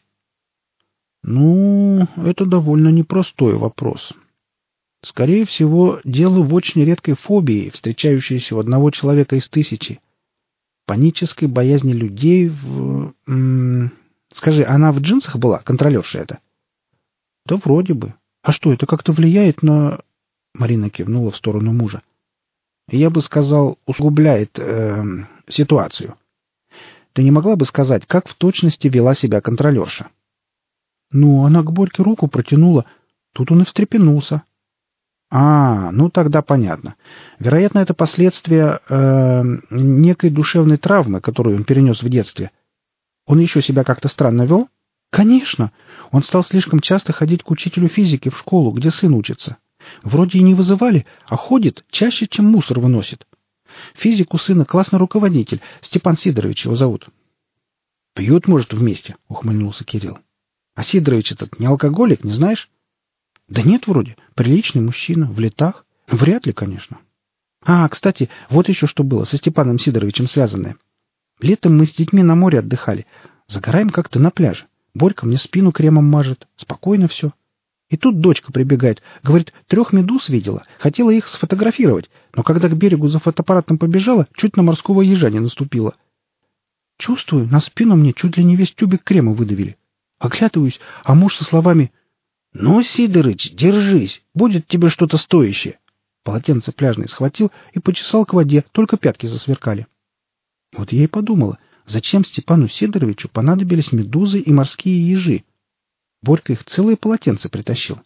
Это довольно непростой вопрос. Скорее всего, дело в очень редкой фобии, встречающейся у одного человека из 1000. Панической боязни людей Скажи, она в джинсах была, контролерша эта? Да вроде бы. А что, это как-то влияет на... Марина кивнула в сторону мужа. Я бы сказал, усугубляет ситуацию. Ты не могла бы сказать, как в точности вела себя контролерша? Она к Борьке руку протянула. Тут он и встрепенулся. Тогда понятно. Вероятно, это последствия некой душевной травмы, которую он перенес в детстве. Он еще себя как-то странно вел? Конечно. Он стал слишком часто ходить к учителю физики в школу, где сын учится. Вроде и не вызывали, а ходит чаще, чем мусор выносит. Физик у сына классный руководитель, Степан Сидорович его зовут. «Пьют, может, вместе?» — ухмыльнулся Кирилл. «А Сидорович этот не алкоголик, не знаешь?» «Да нет, вроде. Приличный мужчина, в летах. Вряд ли, конечно». Кстати, вот еще что было со Степаном Сидоровичем связанное. Летом мы с детьми на море отдыхали. Загораем как-то на пляже. Борька мне спину кремом мажет. Спокойно все. И тут дочка прибегает. Говорит, 3 медуз видела. Хотела их сфотографировать. Но когда к берегу за фотоаппаратом побежала, чуть на морского ежа не наступила. Чувствую, на спину мне чуть ли не весь тюбик крема выдавили. Оглядываюсь, а муж со словами: «Ну, Сидорыч, держись, будет тебе что-то стоящее». Полотенце пляжное схватил и почесал к воде, только пятки засверкали. Вот я и подумала, зачем Степану Сидоровичу понадобились медузы и морские ежи? Борька их целые полотенца притащил.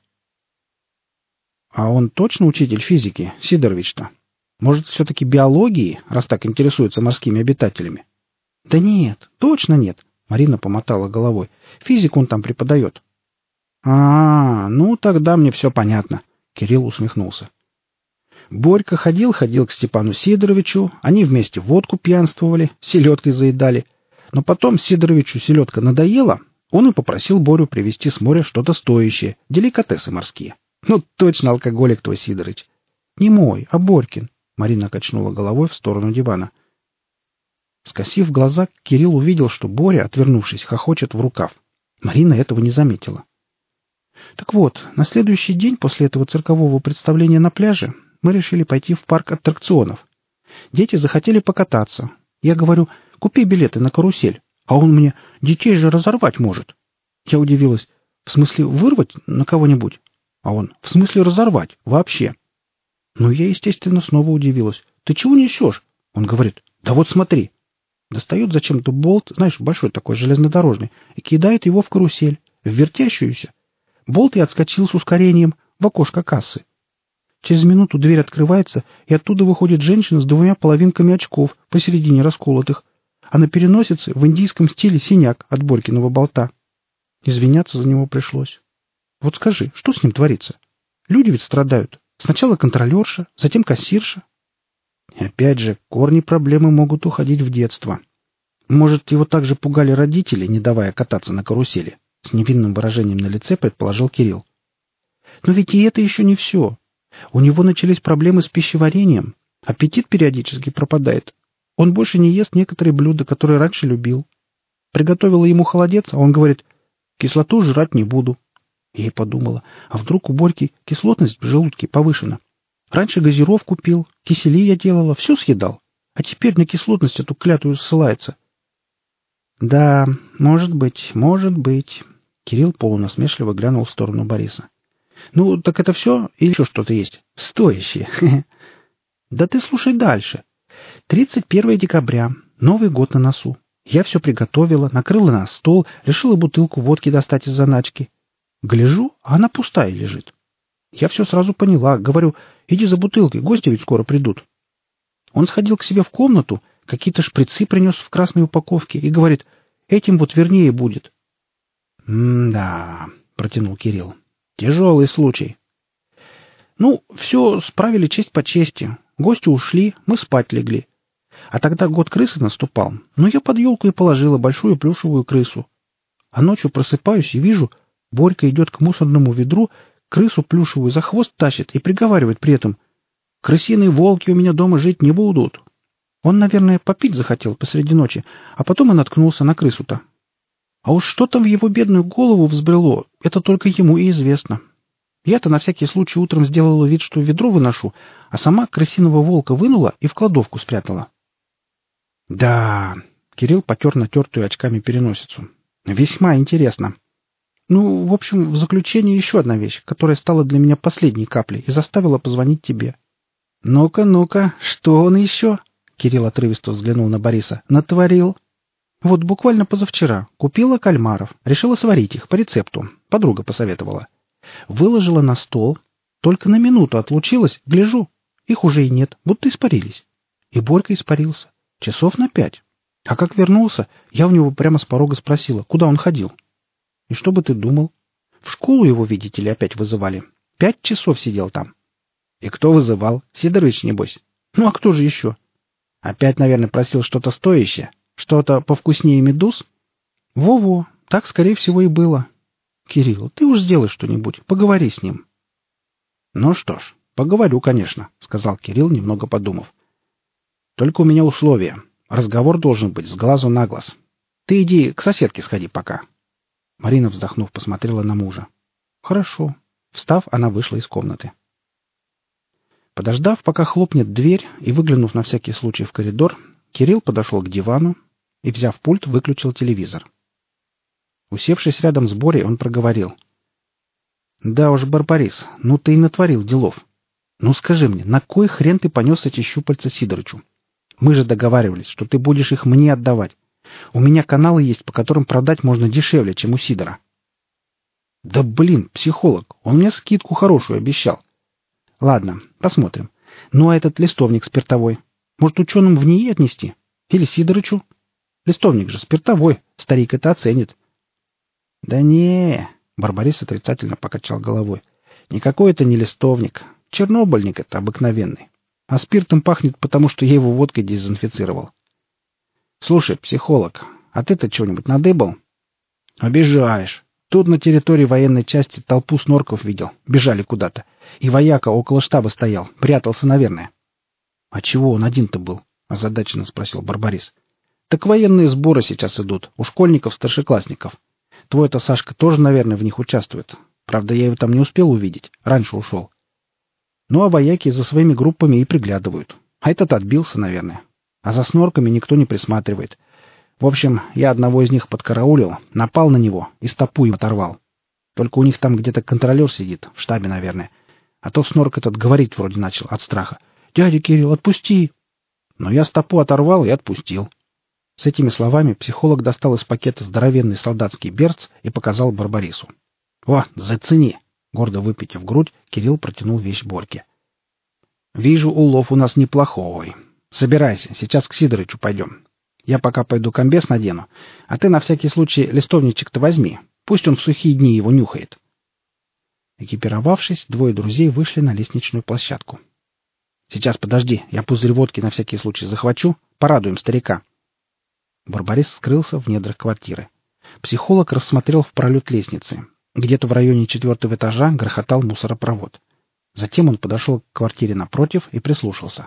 А он точно учитель физики, Сидорович-то? Может, все-таки биологии, раз так интересуется морскими обитателями? Да нет, точно нет, Марина помотала головой. Физику он там преподает. Ну тогда мне все понятно, Кирилл усмехнулся. Борька ходил к Степану Сидоровичу, они вместе водку пьянствовали, селедкой заедали. Но потом Сидоровичу селедка надоела, он и попросил Борю привезти с моря что-то стоящее, деликатесы морские. Ну, точно алкоголик твой Сидорыч. Не мой, а Борькин. Марина качнула головой в сторону дивана. Скосив глаза, Кирилл увидел, что Боря, отвернувшись, хохочет в рукав. Марина этого не заметила. Так вот, на следующий день после этого циркового представления на пляже мы решили пойти в парк аттракционов. Дети захотели покататься. Я говорю, купи билеты на карусель. А он мне, детей же разорвать может. Я удивилась, в смысле вырвать на кого-нибудь? А он, в смысле разорвать, вообще. Ну, я, естественно, снова удивилась. Ты чего несешь? Он говорит, да вот смотри. Достает зачем-то болт, знаешь, большой такой, железнодорожный, и кидает его в карусель, в вертящуюся. Болт и отскочил с ускорением в окошко кассы. Через минуту дверь открывается, и оттуда выходит женщина с 2 половинками очков, посередине расколотых, а на переносице в индийском стиле синяк от Борькиного болта. Извиняться за него пришлось. Вот скажи, что с ним творится? Люди ведь страдают. Сначала контролерша, затем кассирша. И опять же, корни проблемы могут уходить в детство. Может, его также пугали родители, не давая кататься на карусели? С невинным выражением на лице предположил Кирилл. Но ведь и это еще не все. У него начались проблемы с пищеварением. Аппетит периодически пропадает. Он больше не ест некоторые блюда, которые раньше любил. Приготовила ему холодец, а он говорит, кислоту жрать не буду. Я и подумала, а вдруг у Борьки кислотность в желудке повышена? Раньше газировку пил, кисели я делала, все съедал. А теперь на кислотность эту клятую ссылается. Да, может быть, может быть. Кирилл полунасмешливо глянул в сторону Бориса. Ну, так это все? Или еще что-то есть? Стоящее. Да ты слушай дальше. 31 декабря. Новый год на носу. Я все приготовила, накрыла на стол, решила бутылку водки достать из заначки. Гляжу, а она пустая лежит. Я все сразу поняла. Говорю, иди за бутылкой, гости ведь скоро придут. Он сходил к себе в комнату, какие-то шприцы принес в красной упаковке и говорит, этим вот вернее будет. «Да», — протянул Кирилл, — «тяжелый случай». Ну, все справили честь по чести. Гости ушли, мы спать легли. А тогда год крысы наступал. Но я под елку и положила большую плюшевую крысу. А ночью просыпаюсь и вижу, Борька идет к мусорному ведру, крысу плюшевую за хвост тащит и приговаривает при этом, «Крысиные волки у меня дома жить не будут». Он, наверное, попить захотел посреди ночи, а потом и наткнулся на крысу-то. А уж что там в его бедную голову взбрело, это только ему и известно. Я-то на всякий случай утром сделала вид, что ведро выношу, а сама крысиного волка вынула и в кладовку спрятала. Да, Кирилл потер натертую очками переносицу. Весьма интересно. Ну, в общем, в заключение еще одна вещь, которая стала для меня последней каплей и заставила позвонить тебе. Ну-ка, ну-ка, что он еще? Кирилл отрывисто взглянул на Бориса. Натворил. Вот буквально позавчера купила кальмаров, решила сварить их по рецепту. Подруга посоветовала. Выложила на стол, только на минуту отлучилась, гляжу, их уже и нет, будто испарились. И Борька испарился. Часов на 5. А как вернулся, я у него прямо с порога спросила, куда он ходил. И что бы ты думал? В школу его, видите ли, опять вызывали. 5 часов сидел там. И кто вызывал? Сидорович, небось. Ну, а кто же еще? Опять, наверное, просил что-то стоящее. Что-то повкуснее медуз? Во-во, так, скорее всего, и было. Кирилл, ты уж сделай что-нибудь, поговори с ним. Ну что ж, поговорю, конечно, сказал Кирилл, немного подумав. Только у меня условие. Разговор должен быть с глазу на глаз. Ты иди к соседке сходи пока. Марина, вздохнув, посмотрела на мужа. Хорошо. Встав, она вышла из комнаты. Подождав, пока хлопнет дверь, и выглянув на всякий случай в коридор, Кирилл подошел к дивану, и, взяв пульт, выключил телевизор. Усевшись рядом с Борей, он проговорил. «Да уж, Барбарис, ну ты и натворил делов. Ну скажи мне, на кой хрен ты понес эти щупальца Сидорычу? Мы же договаривались, что ты будешь их мне отдавать. У меня каналы есть, по которым продать можно дешевле, чем у Сидора». «Да блин, психолог, он мне скидку хорошую обещал». «Ладно, посмотрим. Ну а этот листовник спиртовой? Может, ученым в НИИ отнести? Или Сидорычу? Листовник же спиртовой, старик это оценит». «Да не...» — Барбарис отрицательно покачал головой. «Никакой это не листовник. Чернобыльник это обыкновенный. А спиртом пахнет, потому что я его водкой дезинфицировал». «Слушай, психолог, а ты-то чего-нибудь надыбал?» «Обижаешь. Тут на территории военной части толпу снорков видел. Бежали куда-то. И вояка около штаба стоял. Прятался, наверное». «А чего он один-то был?» — озадаченно спросил Барбарис. «Так военные сборы сейчас идут. У школьников-старшеклассников. Твой-то Сашка тоже, наверное, в них участвует. Правда, я его там не успел увидеть. Раньше ушел. Ну, а вояки за своими группами и приглядывают. А этот отбился, наверное. А за снорками никто не присматривает. В общем, я одного из них подкараулил, напал на него и стопу им оторвал. Только у них там где-то контролер сидит, в штабе, наверное. А то снорк этот говорить вроде начал от страха. «Дядя Кирилл, отпусти!» Но я стопу оторвал и отпустил. С этими словами психолог достал из пакета здоровенный солдатский берц и показал Барбарису. «О, зацени!» Гордо выпитив грудь, Кирилл протянул вещь Борьке. «Вижу, улов у нас неплохой. Собирайся, сейчас к Сидорычу пойдем. Я пока пойду комбез надену, а ты на всякий случай листовничек-то возьми. Пусть он в сухие дни его нюхает». Экипировавшись, двое друзей вышли на лестничную площадку. «Сейчас, подожди, я пузырь водки на всякий случай захвачу, порадуем старика». Барбарис скрылся в недрах квартиры. Психолог рассмотрел в пролет лестницы. Где-то в районе 4-го этажа грохотал мусоропровод. Затем он подошел к квартире напротив и прислушался.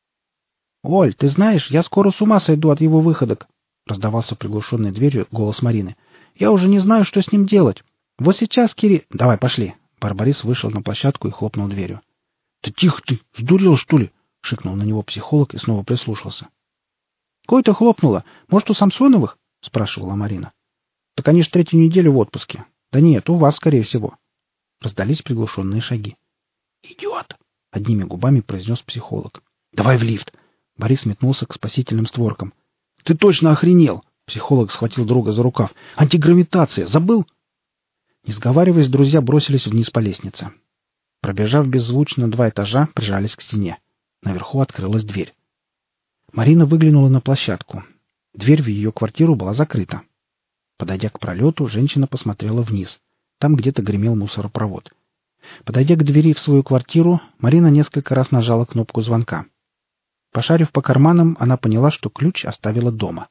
«Оль, ты знаешь, я скоро с ума сойду от его выходок», — раздавался приглушенной дверью голос Марины. «Я уже не знаю, что с ним делать. Вот сейчас, Кири...» «Давай, пошли». Барбарис вышел на площадку и хлопнул дверью. «Да тихо ты! Сдурел, что ли?» — шикнул на него психолог и снова прислушался. «Кой-то хлопнуло. Может, у Самсоновых?» — спрашивала Марина. «Так они ж 3-ю неделю в отпуске. Да нет, у вас, скорее всего». Раздались приглушенные шаги. «Идет!» — одними губами произнес психолог. «Давай в лифт!» Борис метнулся к спасительным створкам. «Ты точно охренел!» Психолог схватил друга за рукав. «Антигравитация! Забыл?» Не сговариваясь, друзья бросились вниз по лестнице. Пробежав беззвучно 2 этажа, прижались к стене. Наверху открылась дверь. Марина выглянула на площадку. Дверь в ее квартиру была закрыта. Подойдя к пролету, женщина посмотрела вниз. Там где-то гремел мусоропровод. Подойдя к двери в свою квартиру, Марина несколько раз нажала кнопку звонка. Пошарив по карманам, она поняла, что ключ оставила дома.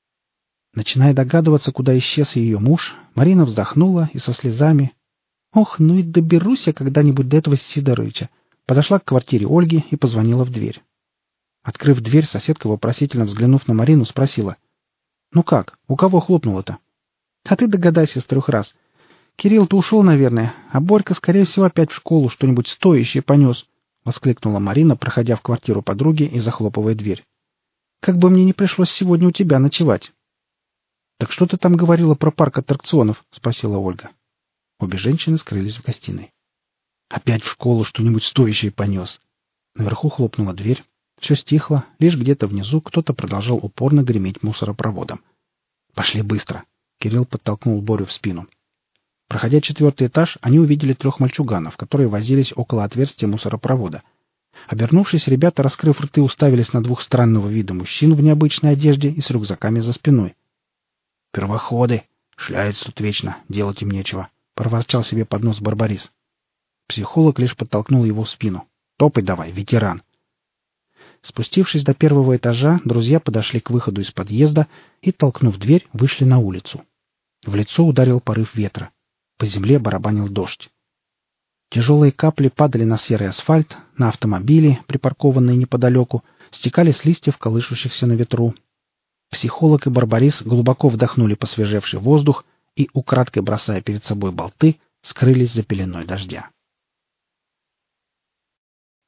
Начиная догадываться, куда исчез ее муж, Марина вздохнула и со слезами: «Ох, ну и доберусь я когда-нибудь до этого Сидоровича», подошла к квартире Ольги и позвонила в дверь. Открыв дверь, соседка, вопросительно взглянув на Марину, спросила: «Ну как? У кого хлопнуло-то?» «А ты догадайся с 3 раз. Кирилл-то ушел, наверное, а Борька, скорее всего, опять в школу что-нибудь стоящее понес», — воскликнула Марина, проходя в квартиру подруги и захлопывая дверь. «Как бы мне не пришлось сегодня у тебя ночевать». «Так что ты там говорила про парк аттракционов?» — спросила Ольга. Обе женщины скрылись в гостиной. «Опять в школу что-нибудь стоящее понес». Наверху хлопнула дверь. Все стихло, лишь где-то внизу кто-то продолжал упорно греметь мусоропроводом. «Пошли быстро!» — Кирилл подтолкнул Борю в спину. Проходя 4-й этаж, они увидели 3 мальчуганов, которые возились около отверстия мусоропровода. Обернувшись, ребята, раскрыв рты, уставились на 2 странного вида мужчин в необычной одежде и с рюкзаками за спиной. «Первоходы! Шляются тут вечно, делать им нечего!» — проворчал себе под нос Барбарис. Психолог лишь подтолкнул его в спину. «Топай давай, ветеран!» Спустившись до 1-го этажа, друзья подошли к выходу из подъезда и, толкнув дверь, вышли на улицу. В лицо ударил порыв ветра. По земле барабанил дождь. Тяжелые капли падали на серый асфальт, на автомобили, припаркованные неподалеку, стекали с листьев, колышущихся на ветру. Психолог и Барбарис глубоко вдохнули посвежевший воздух и, украдкой бросая перед собой болты, скрылись за пеленой дождя.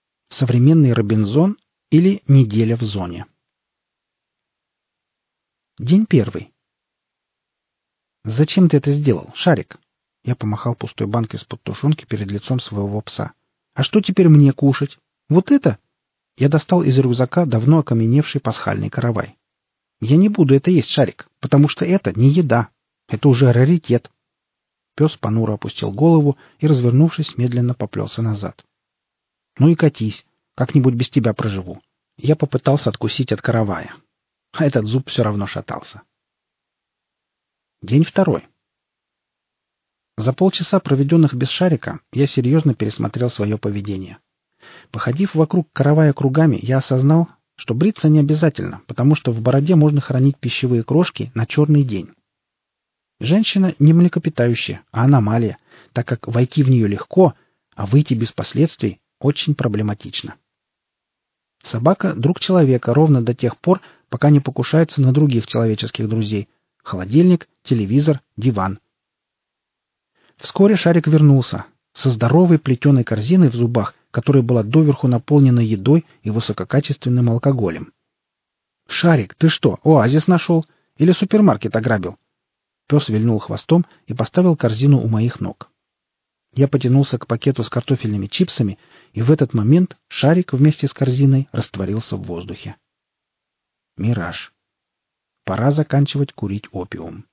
Современный Робинзон или неделя в зоне. День первый. «Зачем ты это сделал, Шарик?» Я помахал пустой банкой из-под тушенки перед лицом своего пса. «А что теперь мне кушать? Вот это?» Я достал из рюкзака давно окаменевший пасхальный каравай. «Я не буду это есть, Шарик, потому что это не еда. Это уже раритет». Пес понуро опустил голову и, развернувшись, медленно поплелся назад. «Ну и катись. Как-нибудь без тебя проживу». Я попытался откусить от каравая. А этот зуб все равно шатался. День второй. За полчаса, проведенных без Шарика, я серьезно пересмотрел свое поведение. Походив вокруг каравая кругами, я осознал, что бриться не обязательно, потому что в бороде можно хранить пищевые крошки на черный день. Женщина не млекопитающая, а аномалия, так как войти в нее легко, а выйти без последствий очень проблематично. Собака — друг человека ровно до тех пор, пока не покушается на других человеческих друзей — холодильник, телевизор, диван. Вскоре Шарик вернулся со здоровой плетеной корзиной в зубах, которая была доверху наполнена едой и высококачественным алкоголем. «Шарик, ты что, оазис нашел? Или супермаркет ограбил?» Пес вильнул хвостом и поставил корзину у моих ног. Я потянулся к пакету с картофельными чипсами, и в этот момент Шарик вместе с корзиной растворился в воздухе. Мираж. Пора заканчивать курить опиум.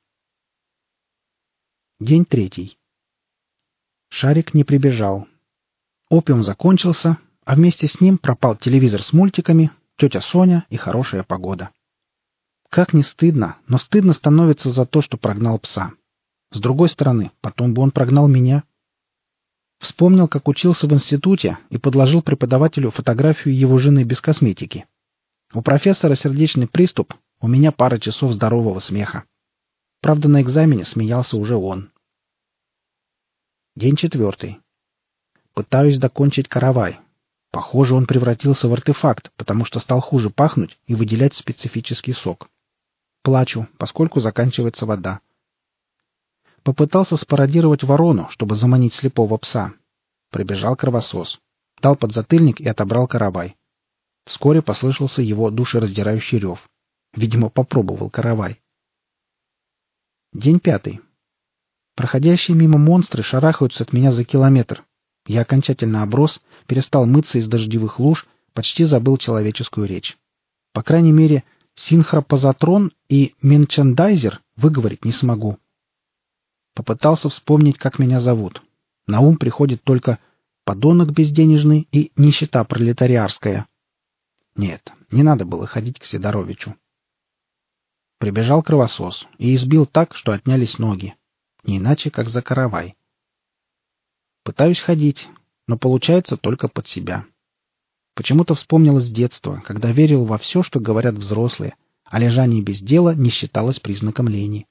День третий. Шарик не прибежал. Опиум закончился, а вместе с ним пропал телевизор с мультиками, тетя Соня и хорошая погода. Как не стыдно, но стыдно становится за то, что прогнал пса. С другой стороны, потом бы он прогнал меня. Вспомнил, как учился в институте, и подложил преподавателю фотографию его жены без косметики. У профессора сердечный приступ, у меня пара часов здорового смеха. Правда, на экзамене смеялся уже он. День четвертый. Пытаюсь докончить каравай. Похоже, он превратился в артефакт, потому что стал хуже пахнуть и выделять специфический сок. Плачу, поскольку заканчивается вода. Попытался спародировать ворону, чтобы заманить слепого пса. Прибежал кровосос. Дал подзатыльник и отобрал каравай. Вскоре послышался его душераздирающий рев. Видимо, попробовал каравай. День пятый. Проходящие мимо монстры шарахаются от меня за километр. Я окончательно оброс, перестал мыться из дождевых луж, почти забыл человеческую речь. По крайней мере, синхропозатрон и менчандайзер выговорить не смогу. Попытался вспомнить, как меня зовут. На ум приходит только подонок безденежный и нищета пролетариарская. Нет, не надо было ходить к Сидоровичу. Прибежал кровосос и избил так, что отнялись ноги. Не иначе, как за каравай. Пытаюсь ходить, но получается только под себя. Почему-то вспомнилось детство, когда верил во все, что говорят взрослые, а лежание без дела не считалось признаком лени.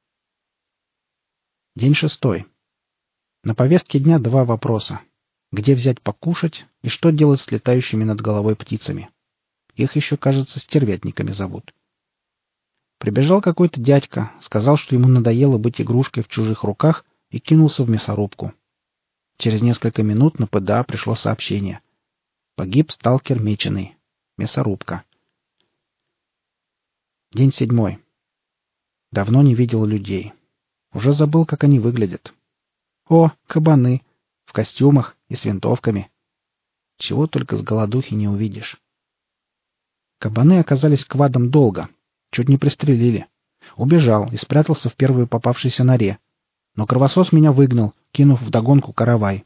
День шестой. На повестке дня два вопроса. Где взять покушать и что делать с летающими над головой птицами? Их еще, кажется, стервятниками зовут. Прибежал какой-то дядька, сказал, что ему надоело быть игрушкой в чужих руках, и кинулся в мясорубку. Через несколько минут на ПДА пришло сообщение. Погиб сталкер Меченый. Мясорубка. День седьмой. Давно не видел людей. Уже забыл, как они выглядят. О, кабаны! В костюмах и с винтовками. Чего только с голодухи не увидишь. Кабаны оказались квадом долго. Чуть не пристрелили. Убежал и спрятался в первой попавшейся норе. Но кровосос меня выгнал, кинув вдогонку каравай.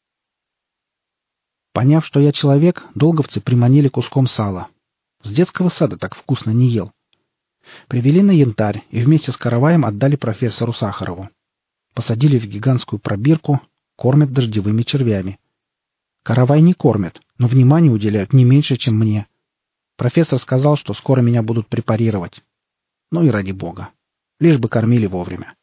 Поняв, что я человек, долговцы приманили куском сала. С детского сада так вкусно не ел. Привели на янтарь и вместе с караваем отдали профессору Сахарову. Посадили в гигантскую пробирку, кормят дождевыми червями. Каравай не кормят, но внимания уделяют не меньше, чем мне. Профессор сказал, что скоро меня будут препарировать. Ну и ради бога. Лишь бы кормили вовремя.